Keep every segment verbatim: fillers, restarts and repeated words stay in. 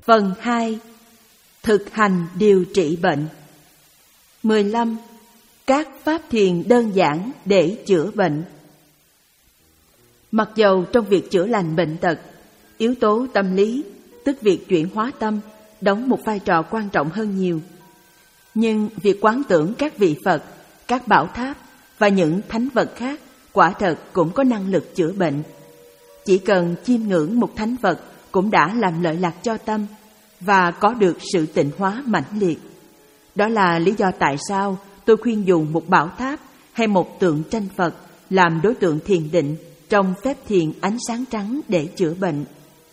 Phần hai. Thực hành điều trị bệnh. mười lăm. Các pháp thiền đơn giản để chữa bệnh. Mặc dầu trong việc chữa lành bệnh tật, yếu tố tâm lý, tức việc chuyển hóa tâm, đóng một vai trò quan trọng hơn nhiều. Nhưng việc quán tưởng các vị Phật, các bảo tháp và những thánh vật khác quả thật cũng có năng lực chữa bệnh. Chỉ cần chiêm ngưỡng một thánh vật cũng đã làm lợi lạc cho tâm và có được sự tịnh hóa mãnh liệt. Đó là lý do tại sao tôi khuyên dùng một bảo tháp hay một tượng tranh Phật làm đối tượng thiền định trong phép thiền ánh sáng trắng để chữa bệnh.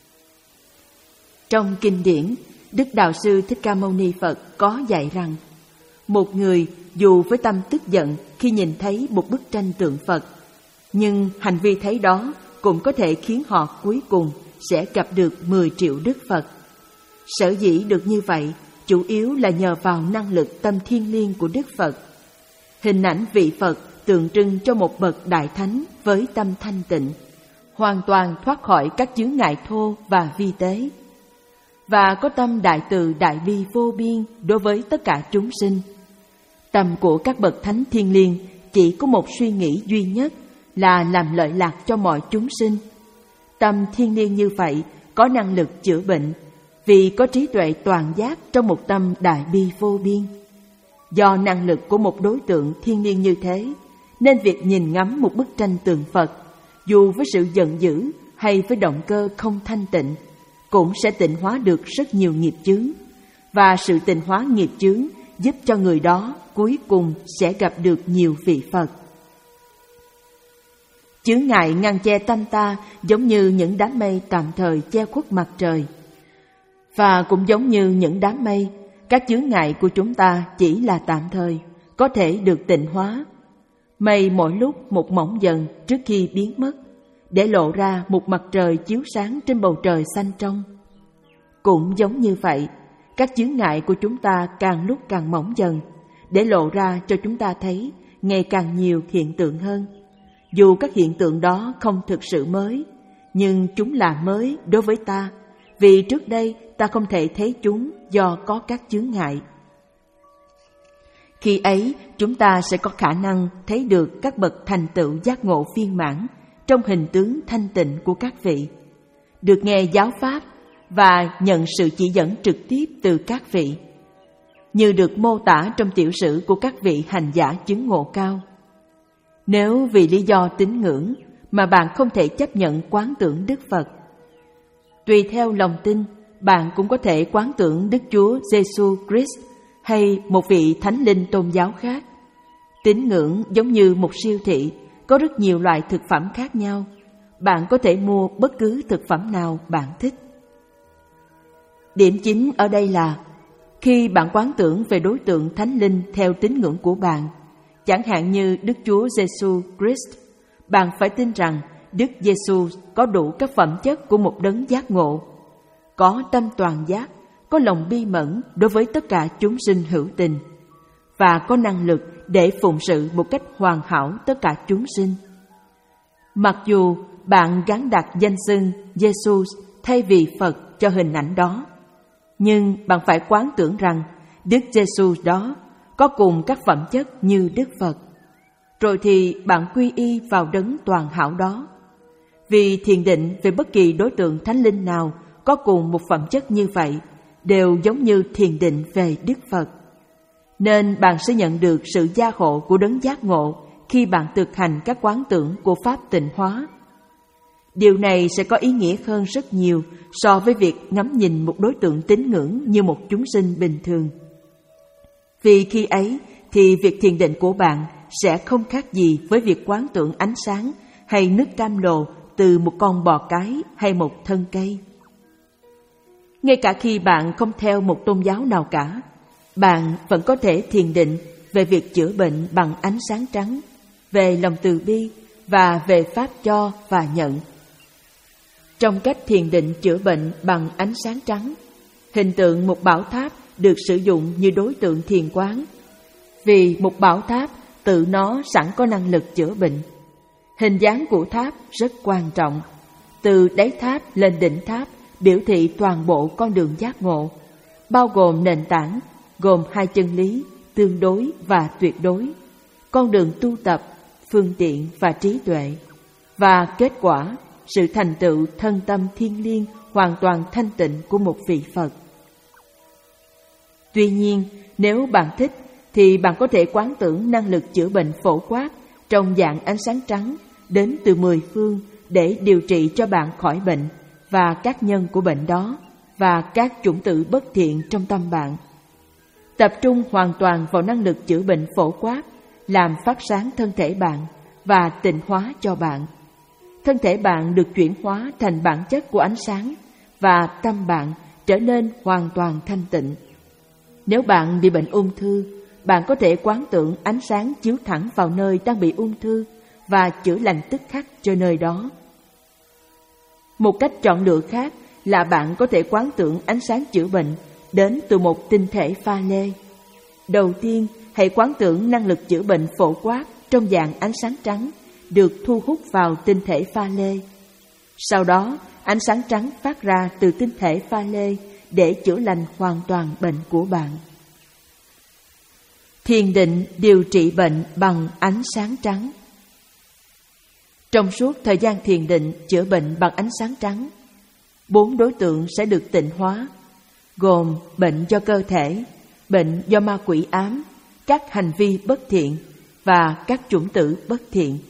Trong kinh điển, Đức Đạo sư Thích Ca Mâu Ni Phật có dạy rằng, một người dù với tâm tức giận khi nhìn thấy một bức tranh tượng Phật, nhưng hành vi thấy đó cũng có thể khiến họ cuối cùng sẽ gặp được mười triệu Đức Phật. Sở dĩ được như vậy chủ yếu là nhờ vào năng lực tâm thiêng liêng của Đức Phật. Hình ảnh vị Phật tượng trưng cho một bậc đại thánh với tâm thanh tịnh, hoàn toàn thoát khỏi các chướng ngại thô và vi tế, và có tâm đại từ đại bi vô biên đối với tất cả chúng sinh. Tâm của các bậc thánh thiêng liêng chỉ có một suy nghĩ duy nhất là làm lợi lạc cho mọi chúng sinh. Tâm thiêng liêng như vậy có năng lực chữa bệnh vì có trí tuệ toàn giác trong một tâm đại bi vô biên. Do năng lực của một đối tượng thiêng liêng như thế, nên việc nhìn ngắm một bức tranh tượng Phật, dù với sự giận dữ hay với động cơ không thanh tịnh, cũng sẽ tịnh hóa được rất nhiều nghiệp chướng, và sự tịnh hóa nghiệp chướng giúp cho người đó cuối cùng sẽ gặp được nhiều vị Phật. Chướng ngại ngăn che tâm ta giống như những đám mây tạm thời che khuất mặt trời. Và cũng giống như những đám mây, các chướng ngại của chúng ta chỉ là tạm thời, có thể được tịnh hóa. Mây mỗi lúc một mỏng dần trước khi biến mất, để lộ ra một mặt trời chiếu sáng trên bầu trời xanh trong. Cũng giống như vậy, các chướng ngại của chúng ta càng lúc càng mỏng dần, để lộ ra cho chúng ta thấy ngày càng nhiều hiện tượng hơn. Dù các hiện tượng đó không thực sự mới, nhưng chúng là mới đối với ta, vì trước đây ta không thể thấy chúng do có các chướng ngại. Khi ấy, chúng ta sẽ có khả năng thấy được các bậc thành tựu giác ngộ viên mãn trong hình tướng thanh tịnh của các vị, được nghe giáo pháp và nhận sự chỉ dẫn trực tiếp từ các vị, như được mô tả trong tiểu sử của các vị hành giả chứng ngộ cao. Nếu vì lý do tín ngưỡng mà bạn không thể chấp nhận quán tưởng Đức Phật, tùy theo lòng tin, bạn cũng có thể quán tưởng Đức Chúa Giêsu Christ hay một vị thánh linh tôn giáo khác. Tín ngưỡng giống như một siêu thị, có rất nhiều loại thực phẩm khác nhau. Bạn có thể mua bất cứ thực phẩm nào bạn thích. Điểm chính ở đây là, khi bạn quán tưởng về đối tượng thánh linh theo tín ngưỡng của bạn, chẳng hạn như Đức Chúa Giêsu Christ, bạn phải tin rằng Đức Giêsu có đủ các phẩm chất của một đấng giác ngộ, có tâm toàn giác, có lòng bi mẫn đối với tất cả chúng sinh hữu tình, và có năng lực để phụng sự một cách hoàn hảo tất cả chúng sinh. Mặc dù bạn gắn đặt danh xưng Giêsu thay vì Phật cho hình ảnh đó, nhưng bạn phải quán tưởng rằng Đức Giêsu đó có cùng các phẩm chất như Đức Phật. Rồi thì bạn quy y vào đấng toàn hảo đó. Vì thiền định về bất kỳ đối tượng thánh linh nào có cùng một phẩm chất như vậy đều giống như thiền định về Đức Phật. Nên bạn sẽ nhận được sự gia hộ của đấng giác ngộ khi bạn thực hành các quán tưởng của Pháp tịnh hóa. Điều này sẽ có ý nghĩa hơn rất nhiều so với việc ngắm nhìn một đối tượng tín ngưỡng như một chúng sinh bình thường. Vì khi ấy thì việc thiền định của bạn sẽ không khác gì với việc quán tưởng ánh sáng hay nước cam lồ từ một con bò cái hay một thân cây. Ngay cả khi bạn không theo một tôn giáo nào cả, bạn vẫn có thể thiền định về việc chữa bệnh bằng ánh sáng trắng, về lòng từ bi và về pháp cho và nhận. Trong cách thiền định chữa bệnh bằng ánh sáng trắng, hình tượng một bảo tháp được sử dụng như đối tượng thiền quán, vì một bảo tháp tự nó sẵn có năng lực chữa bệnh. Hình dáng của tháp rất quan trọng. Từ đáy tháp lên đỉnh tháp biểu thị toàn bộ con đường giác ngộ, bao gồm nền tảng, gồm hai chân lý, tương đối và tuyệt đối, con đường tu tập, phương tiện và trí tuệ, và kết quả, sự thành tựu thân tâm thiêng liêng hoàn toàn thanh tịnh của một vị Phật. Tuy nhiên, nếu bạn thích, thì bạn có thể quán tưởng năng lực chữa bệnh phổ quát trong dạng ánh sáng trắng đến từ mười phương để điều trị cho bạn khỏi bệnh và các nhân của bệnh đó và các chủng tử bất thiện trong tâm bạn. Tập trung hoàn toàn vào năng lực chữa bệnh phổ quát, làm phát sáng thân thể bạn và tịnh hóa cho bạn. Thân thể bạn được chuyển hóa thành bản chất của ánh sáng và tâm bạn trở nên hoàn toàn thanh tịnh. Nếu bạn bị bệnh ung thư, bạn có thể quán tưởng ánh sáng chiếu thẳng vào nơi đang bị ung thư và chữa lành tức khắc cho nơi đó. Một cách chọn lựa khác là bạn có thể quán tưởng ánh sáng chữa bệnh đến từ một tinh thể pha lê. Đầu tiên, hãy quán tưởng năng lực chữa bệnh phổ quát trong dạng ánh sáng trắng được thu hút vào tinh thể pha lê. Sau đó, ánh sáng trắng phát ra từ tinh thể pha lê để chữa lành hoàn toàn bệnh của bạn. Thiền định điều trị bệnh bằng ánh sáng trắng. Trong suốt thời gian thiền định chữa bệnh bằng ánh sáng trắng, bốn đối tượng sẽ được tịnh hóa, gồm bệnh do cơ thể, bệnh do ma quỷ ám, các hành vi bất thiện và các chủng tử bất thiện.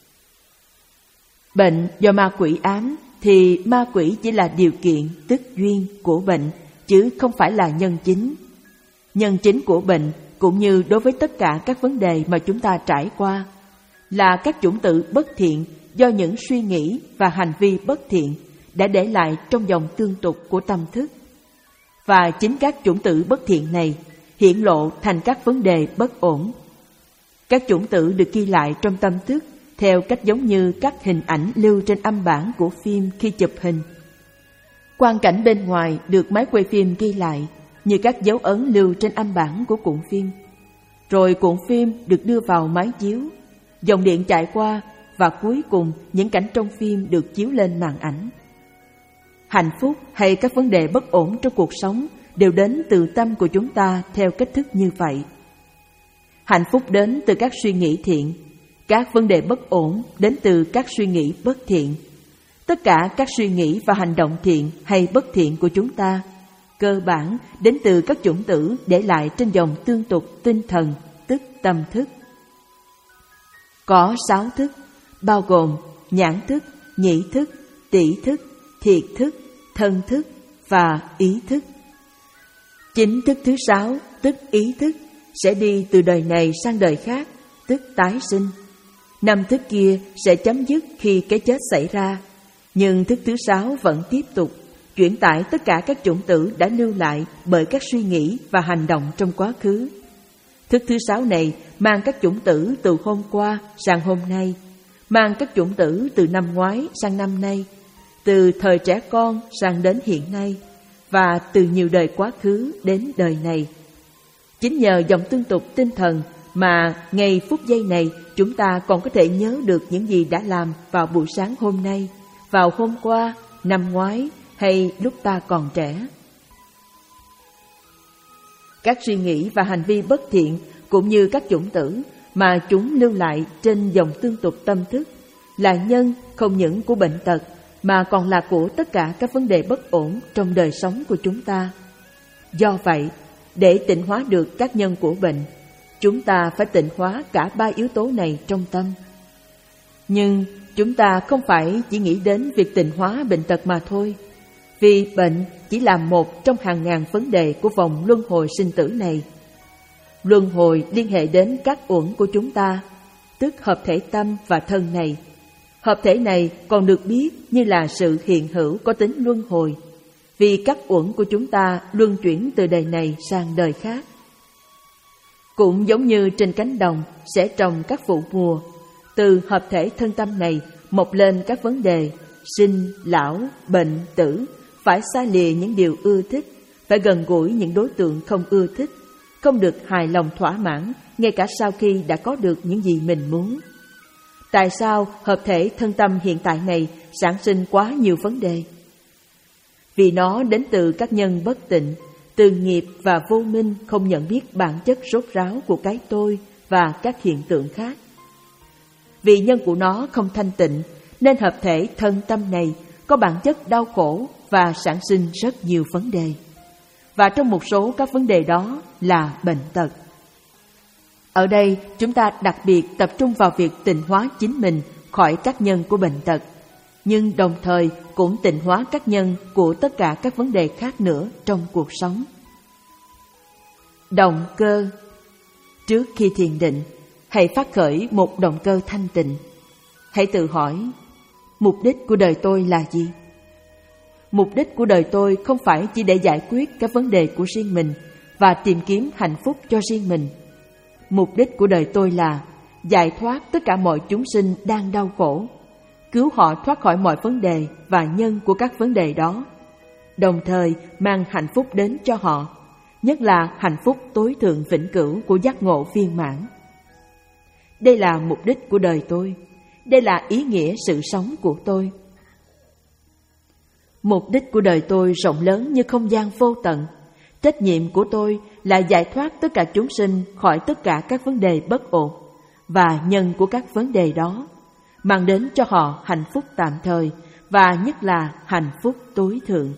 Bệnh do ma quỷ ám thì ma quỷ chỉ là điều kiện, tức duyên của bệnh, chứ không phải là nhân chính. Nhân chính của bệnh, cũng như đối với tất cả các vấn đề mà chúng ta trải qua, là các chủng tử bất thiện do những suy nghĩ và hành vi bất thiện đã để lại trong dòng tương tục của tâm thức. Và chính các chủng tử bất thiện này hiển lộ thành các vấn đề bất ổn. Các chủng tử được ghi lại trong tâm thức theo cách giống như các hình ảnh lưu trên âm bản của phim khi chụp hình. Quang cảnh bên ngoài được máy quay phim ghi lại như các dấu ấn lưu trên âm bản của cuộn phim. Rồi cuộn phim được đưa vào máy chiếu, dòng điện chạy qua và cuối cùng những cảnh trong phim được chiếu lên màn ảnh. Hạnh phúc hay các vấn đề bất ổn trong cuộc sống đều đến từ tâm của chúng ta theo cách thức như vậy. Hạnh phúc đến từ các suy nghĩ thiện, các vấn đề bất ổn đến từ các suy nghĩ bất thiện. Tất cả các suy nghĩ và hành động thiện hay bất thiện của chúng ta cơ bản đến từ các chủng tử để lại trên dòng tương tục tinh thần, tức tâm thức. Có sáu thức, bao gồm nhãn thức, nhĩ thức, tỷ thức, thiệt thức, thân thức và ý thức. Chính thức thứ sáu, tức ý thức, sẽ đi từ đời này sang đời khác, tức tái sinh. Năm thức kia sẽ chấm dứt khi cái chết xảy ra, nhưng thức thứ sáu vẫn tiếp tục, chuyển tải tất cả các chủng tử đã lưu lại bởi các suy nghĩ và hành động trong quá khứ. Thức thứ sáu này mang các chủng tử từ hôm qua sang hôm nay, mang các chủng tử từ năm ngoái sang năm nay, từ thời trẻ con sang đến hiện nay, và từ nhiều đời quá khứ đến đời này. Chính nhờ dòng tương tục tinh thần mà ngày phút giây này chúng ta còn có thể nhớ được những gì đã làm vào buổi sáng hôm nay, vào hôm qua, năm ngoái hay lúc ta còn trẻ. Các suy nghĩ và hành vi bất thiện cũng như các chủng tử mà chúng lưu lại trên dòng tương tục tâm thức là nhân không những của bệnh tật mà còn là của tất cả các vấn đề bất ổn trong đời sống của chúng ta. Do vậy, để tịnh hóa được các nhân của bệnh, chúng ta phải tịnh hóa cả ba yếu tố này trong tâm. Nhưng chúng ta không phải chỉ nghĩ đến việc tịnh hóa bệnh tật mà thôi, vì bệnh chỉ là một trong hàng ngàn vấn đề của vòng luân hồi sinh tử này. Luân hồi liên hệ đến các uẩn của chúng ta, tức hợp thể tâm và thân này. Hợp thể này còn được biết như là sự hiện hữu có tính luân hồi, vì các uẩn của chúng ta luân chuyển từ đời này sang đời khác. Cũng giống như trên cánh đồng sẽ trồng các vụ mùa, từ hợp thể thân tâm này mọc lên các vấn đề sinh, lão, bệnh, tử, phải xa lìa những điều ưa thích, phải gần gũi những đối tượng không ưa thích, không được hài lòng thỏa mãn ngay cả sau khi đã có được những gì mình muốn. Tại sao hợp thể thân tâm hiện tại này sản sinh quá nhiều vấn đề? vì nó đến từ các nhân bất tịnh, từ nghiệp và vô minh không nhận biết bản chất rốt ráo của cái tôi và các hiện tượng khác. Vì nhân của nó không thanh tịnh, nên hợp thể thân tâm này có bản chất đau khổ và sản sinh rất nhiều vấn đề. Và trong một số các vấn đề đó là bệnh tật. Ở đây chúng ta đặc biệt tập trung vào việc tịnh hóa chính mình khỏi các nhân của bệnh tật, nhưng đồng thời cũng tịnh hóa các nhân của tất cả các vấn đề khác nữa trong cuộc sống. Động cơ. Trước khi thiền định, hãy phát khởi một động cơ thanh tịnh. Hãy tự hỏi, mục đích của đời tôi là gì? Mục đích của đời tôi không phải chỉ để giải quyết các vấn đề của riêng mình và tìm kiếm hạnh phúc cho riêng mình. Mục đích của đời tôi là giải thoát tất cả mọi chúng sinh đang đau khổ, cứu họ thoát khỏi mọi vấn đề và nhân của các vấn đề đó, đồng thời mang hạnh phúc đến cho họ, nhất là hạnh phúc tối thượng vĩnh cửu của giác ngộ viên mãn. Đây là mục đích của đời tôi, đây là ý nghĩa sự sống của tôi. Mục đích của đời tôi rộng lớn như không gian vô tận. Trách nhiệm của tôi là giải thoát tất cả chúng sinh khỏi tất cả các vấn đề bất ổn và nhân của các vấn đề đó, mang đến cho họ hạnh phúc tạm thời và nhất là hạnh phúc tối thượng.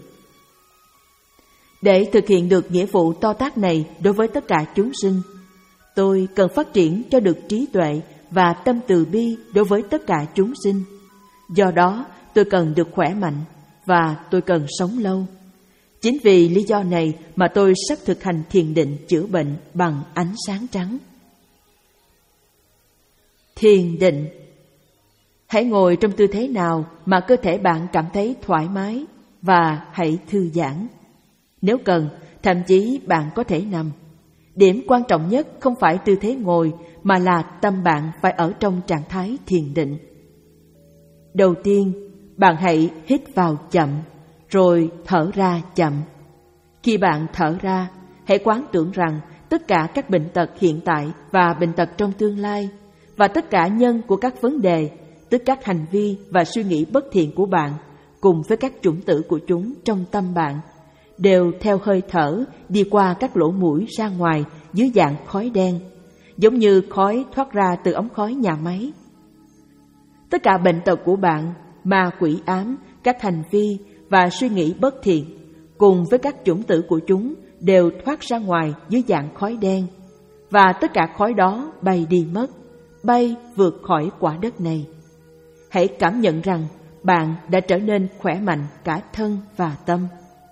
Để thực hiện được nghĩa vụ to tát này đối với tất cả chúng sinh, tôi cần phát triển cho được trí tuệ và tâm từ bi đối với tất cả chúng sinh. Do đó, tôi cần được khỏe mạnh và tôi cần sống lâu. Chính vì lý do này mà tôi sắp thực hành thiền định chữa bệnh bằng ánh sáng trắng. Thiền định. Hãy ngồi trong tư thế nào mà cơ thể bạn cảm thấy thoải mái và hãy thư giãn. Nếu cần, thậm chí bạn có thể nằm. Điểm quan trọng nhất không phải tư thế ngồi mà là tâm bạn phải ở trong trạng thái thiền định. Đầu tiên, bạn hãy hít vào chậm, rồi thở ra chậm. Khi bạn thở ra, hãy quán tưởng rằng tất cả các bệnh tật hiện tại và bệnh tật trong tương lai, và tất cả nhân của các vấn đề, tức các hành vi và suy nghĩ bất thiện của bạn, cùng với các chủng tử của chúng trong tâm bạn, đều theo hơi thở đi qua các lỗ mũi ra ngoài dưới dạng khói đen, giống như khói thoát ra từ ống khói nhà máy. Tất cả bệnh tật của bạn, ma quỷ ám, các hành vi và suy nghĩ bất thiện, cùng với các chủng tử của chúng đều thoát ra ngoài dưới dạng khói đen, và tất cả khói đó bay đi mất, bay vượt khỏi quả đất này. Hãy cảm nhận rằng bạn đã trở nên khỏe mạnh cả thân và tâm.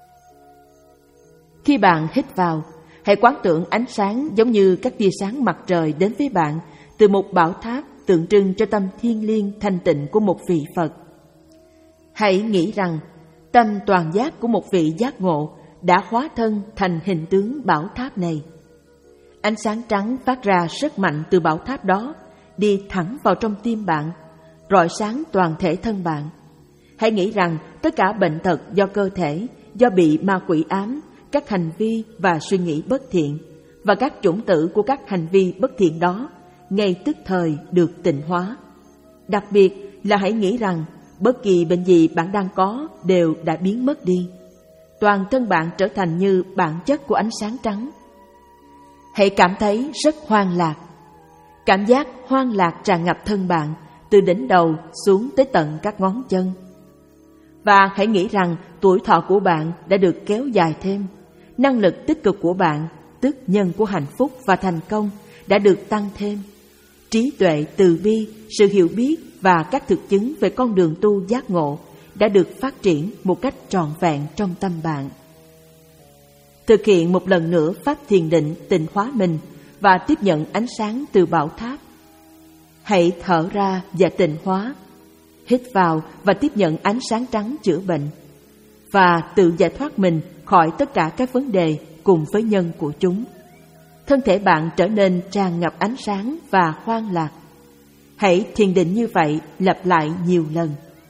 Khi bạn hít vào, hãy quán tưởng ánh sáng giống như các tia sáng mặt trời đến với bạn từ một bảo tháp tượng trưng cho tâm thiêng liêng thanh tịnh của một vị Phật. Hãy nghĩ rằng tâm toàn giác của một vị giác ngộ đã hóa thân thành hình tướng bảo tháp này. Ánh sáng trắng phát ra rất mạnh từ bảo tháp đó, đi thẳng vào trong tim bạn, rọi sáng toàn thể thân bạn. Hãy nghĩ rằng tất cả bệnh tật do cơ thể, do bị ma quỷ ám, các hành vi và suy nghĩ bất thiện, và các chủng tử của các hành vi bất thiện đó ngay tức thời được tịnh hóa. Đặc biệt là hãy nghĩ rằng bất kỳ bệnh gì bạn đang có đều đã biến mất đi. Toàn thân bạn trở thành như bản chất của ánh sáng trắng. Hãy cảm thấy rất hoan lạc. Cảm giác hoan lạc tràn ngập thân bạn từ đỉnh đầu xuống tới tận các ngón chân. Và hãy nghĩ rằng tuổi thọ của bạn đã được kéo dài thêm. Năng lực tích cực của bạn, tức nhân của hạnh phúc và thành công, đã được tăng thêm. Trí tuệ, từ bi, sự hiểu biết và các thực chứng về con đường tu giác ngộ đã được phát triển một cách trọn vẹn trong tâm bạn. Thực hiện một lần nữa pháp thiền định tịnh hóa mình và tiếp nhận ánh sáng từ bảo tháp. Hãy thở ra và tịnh hóa. Hít vào và tiếp nhận ánh sáng trắng chữa bệnh, và tự giải thoát mình khỏi tất cả các vấn đề cùng với nhân của chúng. Thân thể bạn trở nên tràn ngập ánh sáng và hoan lạc. Hãy thiền định như vậy lặp lại nhiều lần.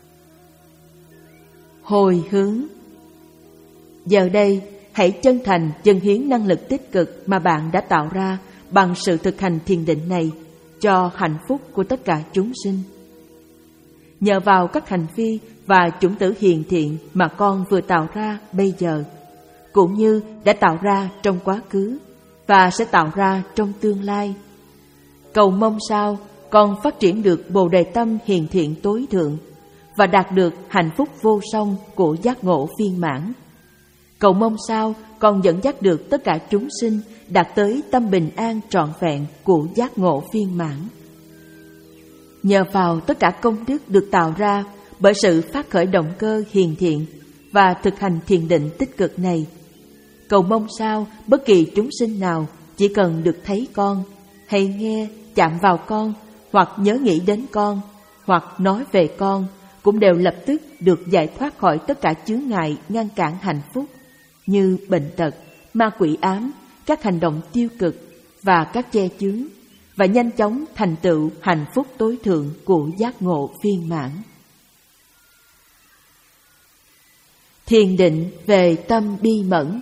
Hồi hướng. Giờ đây, hãy chân thành dâng hiến năng lực tích cực mà bạn đã tạo ra bằng sự thực hành thiền định này cho hạnh phúc của tất cả chúng sinh. Nhờ vào các hành vi và chủng tử hiền thiện mà con vừa tạo ra bây giờ, cũng như đã tạo ra trong quá khứ và sẽ tạo ra trong tương lai. Cầu mong sao con phát triển được bồ đề tâm hiền thiện tối thượng và đạt được hạnh phúc vô song của giác ngộ viên mãn. Cầu mong sao con dẫn dắt được tất cả chúng sinh đạt tới tâm bình an trọn vẹn của giác ngộ viên mãn. Nhờ vào tất cả công đức được tạo ra bởi sự phát khởi động cơ hiền thiện và thực hành thiền định tích cực này, cầu mong sao bất kỳ chúng sinh nào chỉ cần được thấy con, hay nghe, chạm vào con, hoặc nhớ nghĩ đến con, hoặc nói về con, cũng đều lập tức được giải thoát khỏi tất cả chướng ngại ngăn cản hạnh phúc như bệnh tật, ma quỷ ám, các hành động tiêu cực và các che chướng, và nhanh chóng thành tựu hạnh phúc tối thượng của giác ngộ viên mãn. Thiền định về tâm bi mẫn.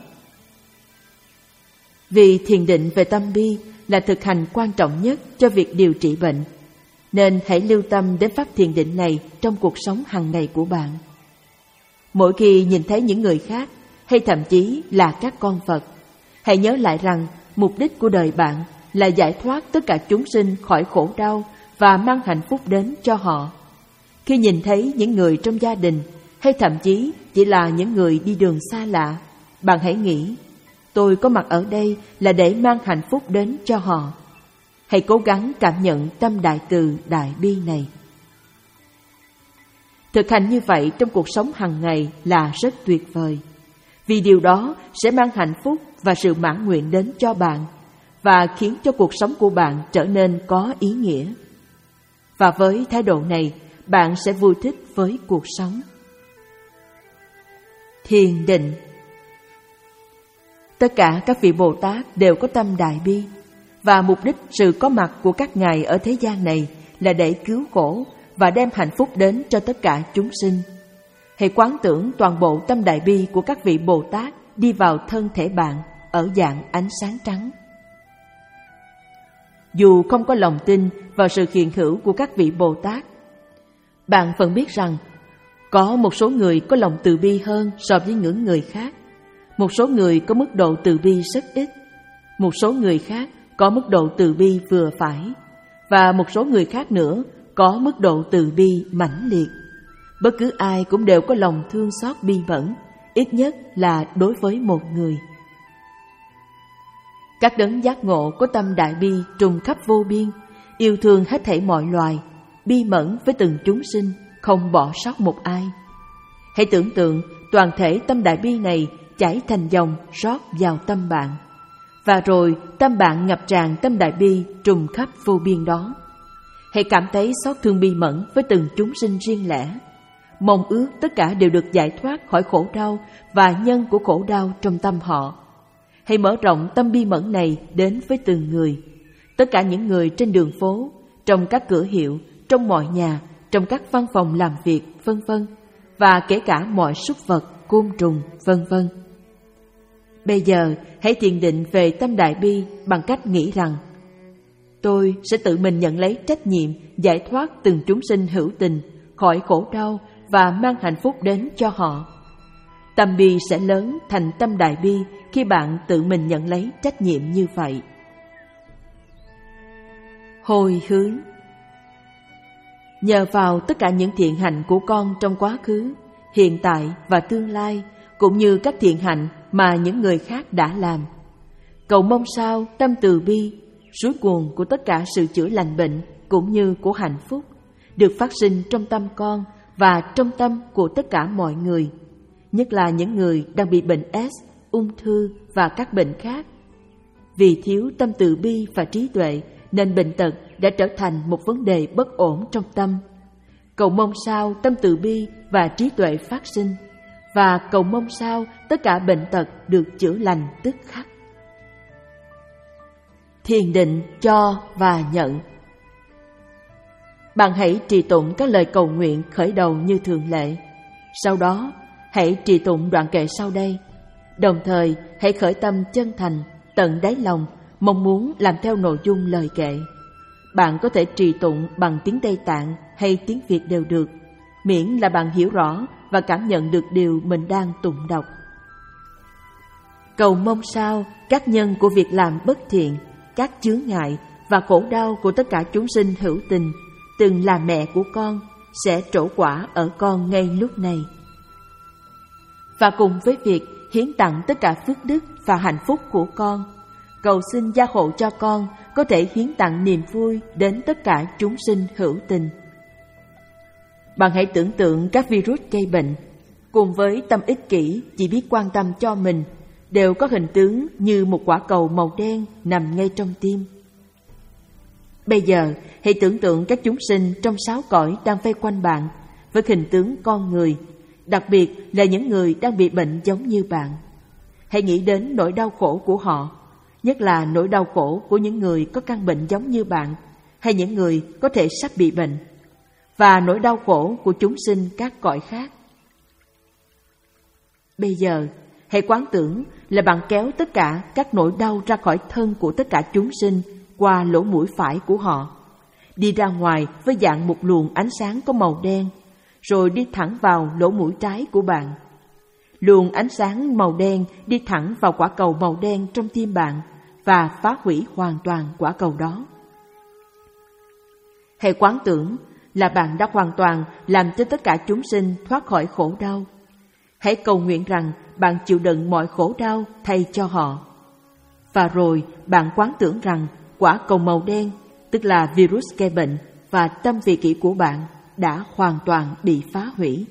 Vì thiền định về tâm bi là thực hành quan trọng nhất cho việc điều trị bệnh, nên hãy lưu tâm đến pháp thiền định này trong cuộc sống hàng ngày của bạn. Mỗi khi nhìn thấy những người khác, hay thậm chí là các con vật, hãy nhớ lại rằng mục đích của đời bạn là giải thoát tất cả chúng sinh khỏi khổ đau và mang hạnh phúc đến cho họ. Khi nhìn thấy những người trong gia đình, hay thậm chí chỉ là những người đi đường xa lạ, bạn hãy nghĩ, tôi có mặt ở đây là để mang hạnh phúc đến cho họ. Hãy cố gắng cảm nhận tâm đại từ đại bi này. Thực hành như vậy trong cuộc sống hàng ngày là rất tuyệt vời, vì điều đó sẽ mang hạnh phúc và sự mãn nguyện đến cho bạn, và khiến cho cuộc sống của bạn trở nên có ý nghĩa. Và với thái độ này, bạn sẽ vui thích với cuộc sống. Thiền định. Tất cả các vị Bồ Tát đều có tâm đại bi, và mục đích sự có mặt của các ngài ở thế gian này là để cứu khổ và đem hạnh phúc đến cho tất cả chúng sinh. Hãy quán tưởng toàn bộ tâm đại bi của các vị Bồ Tát đi vào thân thể bạn ở dạng ánh sáng trắng. Dù không có lòng tin vào sự hiện hữu của các vị Bồ Tát, bạn vẫn biết rằng có một số người có lòng từ bi hơn so với những người khác. Một số người có mức độ từ bi rất ít, một số người khác có mức độ từ bi vừa phải, và một số người khác nữa có mức độ từ bi mãnh liệt. Bất cứ ai cũng đều có lòng thương xót bi mẫn, ít nhất là đối với một người. Các đấng giác ngộ có tâm đại bi trùng khắp vô biên, yêu thương hết thảy mọi loài, bi mẫn với từng chúng sinh, không bỏ sót một ai. Hãy tưởng tượng toàn thể tâm đại bi này chảy thành dòng rót vào tâm bạn, và rồi tâm bạn ngập tràn tâm đại bi trùng khắp vô biên đó. Hãy cảm thấy xót thương bi mẫn với từng chúng sinh riêng lẻ, mong ước tất cả đều được giải thoát khỏi khổ đau và nhân của khổ đau trong tâm họ. Hãy mở rộng tâm bi mẫn này đến với từng người, tất cả những người trên đường phố, trong các cửa hiệu, trong mọi nhà, trong các văn phòng làm việc, vân vân, và kể cả mọi súc vật, côn trùng, vân vân. Bây giờ, hãy thiền định về tâm đại bi bằng cách nghĩ rằng tôi sẽ tự mình nhận lấy trách nhiệm giải thoát từng chúng sinh hữu tình khỏi khổ đau và mang hạnh phúc đến cho họ. Tâm bi sẽ lớn thành tâm đại bi khi bạn tự mình nhận lấy trách nhiệm như vậy. Hồi hướng. Nhờ vào tất cả những thiện hạnh của con trong quá khứ, hiện tại và tương lai, cũng như các thiện hạnh mà những người khác đã làm, cầu mong sao tâm từ bi, suối nguồn của tất cả sự chữa lành bệnh cũng như của hạnh phúc, được phát sinh trong tâm con và trong tâm của tất cả mọi người, nhất là những người đang bị bệnh ét, ung thư và các bệnh khác. Vì thiếu tâm từ bi và trí tuệ nên bệnh tật đã trở thành một vấn đề bất ổn trong tâm. Cầu mong sao tâm từ bi và trí tuệ phát sinh, và cầu mong sao tất cả bệnh tật được chữa lành tức khắc. Thiền định cho và nhận. Bạn hãy trì tụng các lời cầu nguyện khởi đầu như thường lệ. Sau đó, hãy trì tụng đoạn kệ sau đây. Đồng thời, hãy khởi tâm chân thành, tận đáy lòng, mong muốn làm theo nội dung lời kệ. Bạn có thể trì tụng bằng tiếng Tây Tạng hay tiếng Việt đều được, miễn là bạn hiểu rõ và cảm nhận được điều mình đang tụng đọc. Cầu mong sao các nhân của việc làm bất thiện, các chướng ngại và khổ đau của tất cả chúng sinh hữu tình từng là mẹ của con sẽ trổ quả ở con ngay lúc này. Và cùng với việc hiến tặng tất cả phước đức và hạnh phúc của con, cầu xin gia hộ cho con có thể hiến tặng niềm vui đến tất cả chúng sinh hữu tình. Bạn hãy tưởng tượng các virus gây bệnh, cùng với tâm ích kỷ chỉ biết quan tâm cho mình, đều có hình tướng như một quả cầu màu đen nằm ngay trong tim. Bây giờ, hãy tưởng tượng các chúng sinh trong sáu cõi đang vây quanh bạn với hình tướng con người, đặc biệt là những người đang bị bệnh giống như bạn. Hãy nghĩ đến nỗi đau khổ của họ, nhất là nỗi đau khổ của những người có căn bệnh giống như bạn, hay những người có thể sắp bị bệnh, và nỗi đau khổ của chúng sinh các cõi khác. Bây giờ, hãy quán tưởng là bạn kéo tất cả các nỗi đau ra khỏi thân của tất cả chúng sinh qua lỗ mũi phải của họ, đi ra ngoài với dạng một luồng ánh sáng có màu đen, rồi đi thẳng vào lỗ mũi trái của bạn. Luồng ánh sáng màu đen đi thẳng vào quả cầu màu đen trong tim bạn và phá hủy hoàn toàn quả cầu đó. Hãy quán tưởng là bạn đã hoàn toàn làm cho tất cả chúng sinh thoát khỏi khổ đau. Hãy cầu nguyện rằng bạn chịu đựng mọi khổ đau thay cho họ. Và rồi bạn quán tưởng rằng quả cầu màu đen, tức là virus gây bệnh, và tâm vị kỷ của bạn đã hoàn toàn bị phá hủy.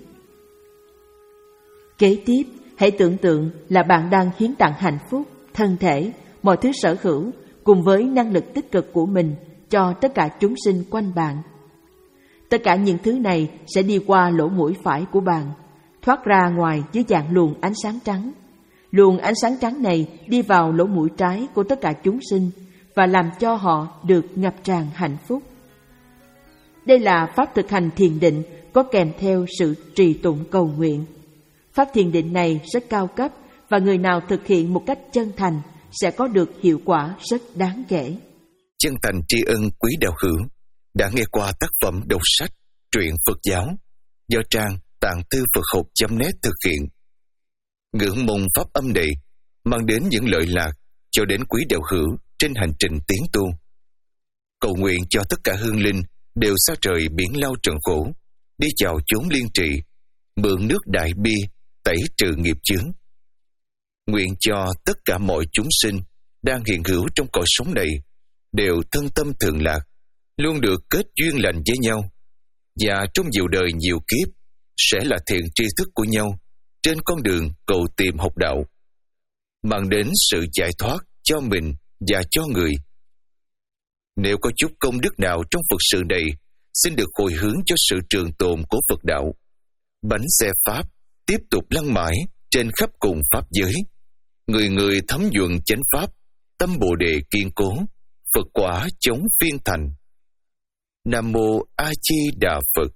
Kế tiếp, hãy tưởng tượng là bạn đang hiến tặng hạnh phúc, thân thể, mọi thứ sở hữu cùng với năng lực tích cực của mình cho tất cả chúng sinh quanh bạn. Tất cả những thứ này sẽ đi qua lỗ mũi phải của bạn, thoát ra ngoài dưới dạng luồng ánh sáng trắng. Luồng ánh sáng trắng này đi vào lỗ mũi trái của tất cả chúng sinh và làm cho họ được ngập tràn hạnh phúc. Đây là pháp thực hành thiền định có kèm theo sự trì tụng cầu nguyện. Pháp thiền định này rất cao cấp và người nào thực hiện một cách chân thành sẽ có được hiệu quả rất đáng kể. Chân thành tri ân quý đạo hữu đã nghe qua tác phẩm đọc sách Truyện Phật giáo do trang tạng thư Phật học chấm net thực hiện. Ngưỡng mong pháp âm này mang đến những lợi lạc cho đến quý đạo hữu trên hành trình tiến tu. Cầu nguyện cho tất cả hương linh đều xa trời biển lao trần khổ, đi vào chốn liên trì, mượn nước đại bi tẩy trừ nghiệp chướng. Nguyện cho tất cả mọi chúng sinh đang hiện hữu trong cõi sống này đều thân tâm thượng lạc, luôn được kết duyên lành với nhau, và trong nhiều đời nhiều kiếp sẽ là thiện tri thức của nhau trên con đường cầu tìm học đạo, mang đến sự giải thoát cho mình và cho người. Nếu có chút công đức nào trong Phật sự này, xin được hồi hướng cho sự trường tồn của Phật đạo. Bánh xe Pháp tiếp tục lăn mãi trên khắp cùng Pháp giới. Người người thấm nhuần chánh Pháp, tâm Bồ Đề kiên cố, Phật quả chống phiên thành. Nam Mô A Di Đà Phật.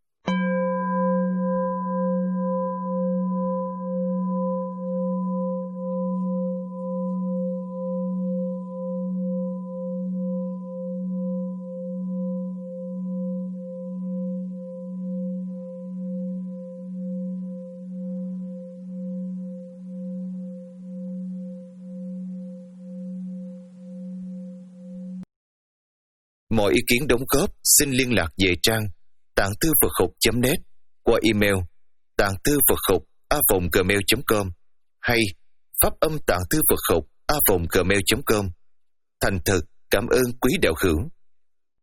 Mọi ý kiến đóng góp xin liên lạc về trang tạng thư Phật học chấm net qua email tạng thư Phật học a vòng gmail chấm com hay pháp âm tạng thư Phật học a vòng gmail chấm com. Thành thật cảm ơn quý đạo hữu.